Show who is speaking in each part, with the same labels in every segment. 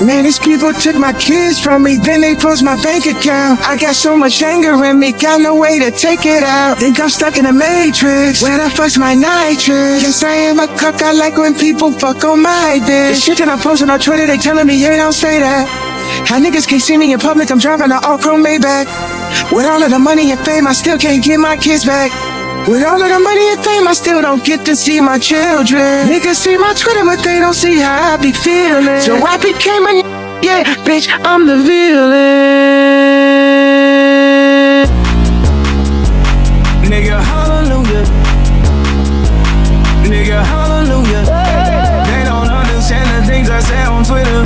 Speaker 1: Man, these people took my kids from me, then they froze my bank account. I got so much anger in me, got no way to take it out. Think I'm stuck in a matrix, where the fuck's my nitrous? Yes, I am a cuck, I like when people fuck on my dick. The shit that I'm posting on Twitter, they telling me, yeah, don't say that. How niggas can't see me in public, I'm driving an all-chrome Maybach. With all of the money and fame, I still can't get my kids back. With all of the money and fame, I still don't get to see my children. Niggas see my Twitter, but they don't see how I be feeling. So I became a yeah, bitch, I'm the villain. Nigga, hallelujah. Nigga, hallelujah. They don't understand the things I say on Twitter.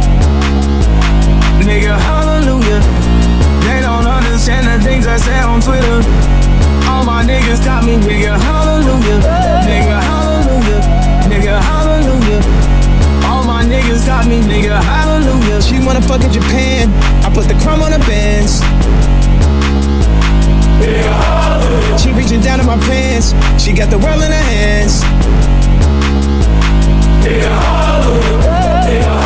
Speaker 1: Nigga, hallelujah. They don't understand the things I say on Twitter. All my niggas got me, nigga, hallelujah. Nigga, hallelujah. Nigga, hallelujah. All my niggas got me, nigga, hallelujah. She wanna fuck in Japan, I put the crumb on her bands. Nigga, hallelujah. She reaching down in my pants, she got the world in her hands. Nigga, hallelujah. Nigga,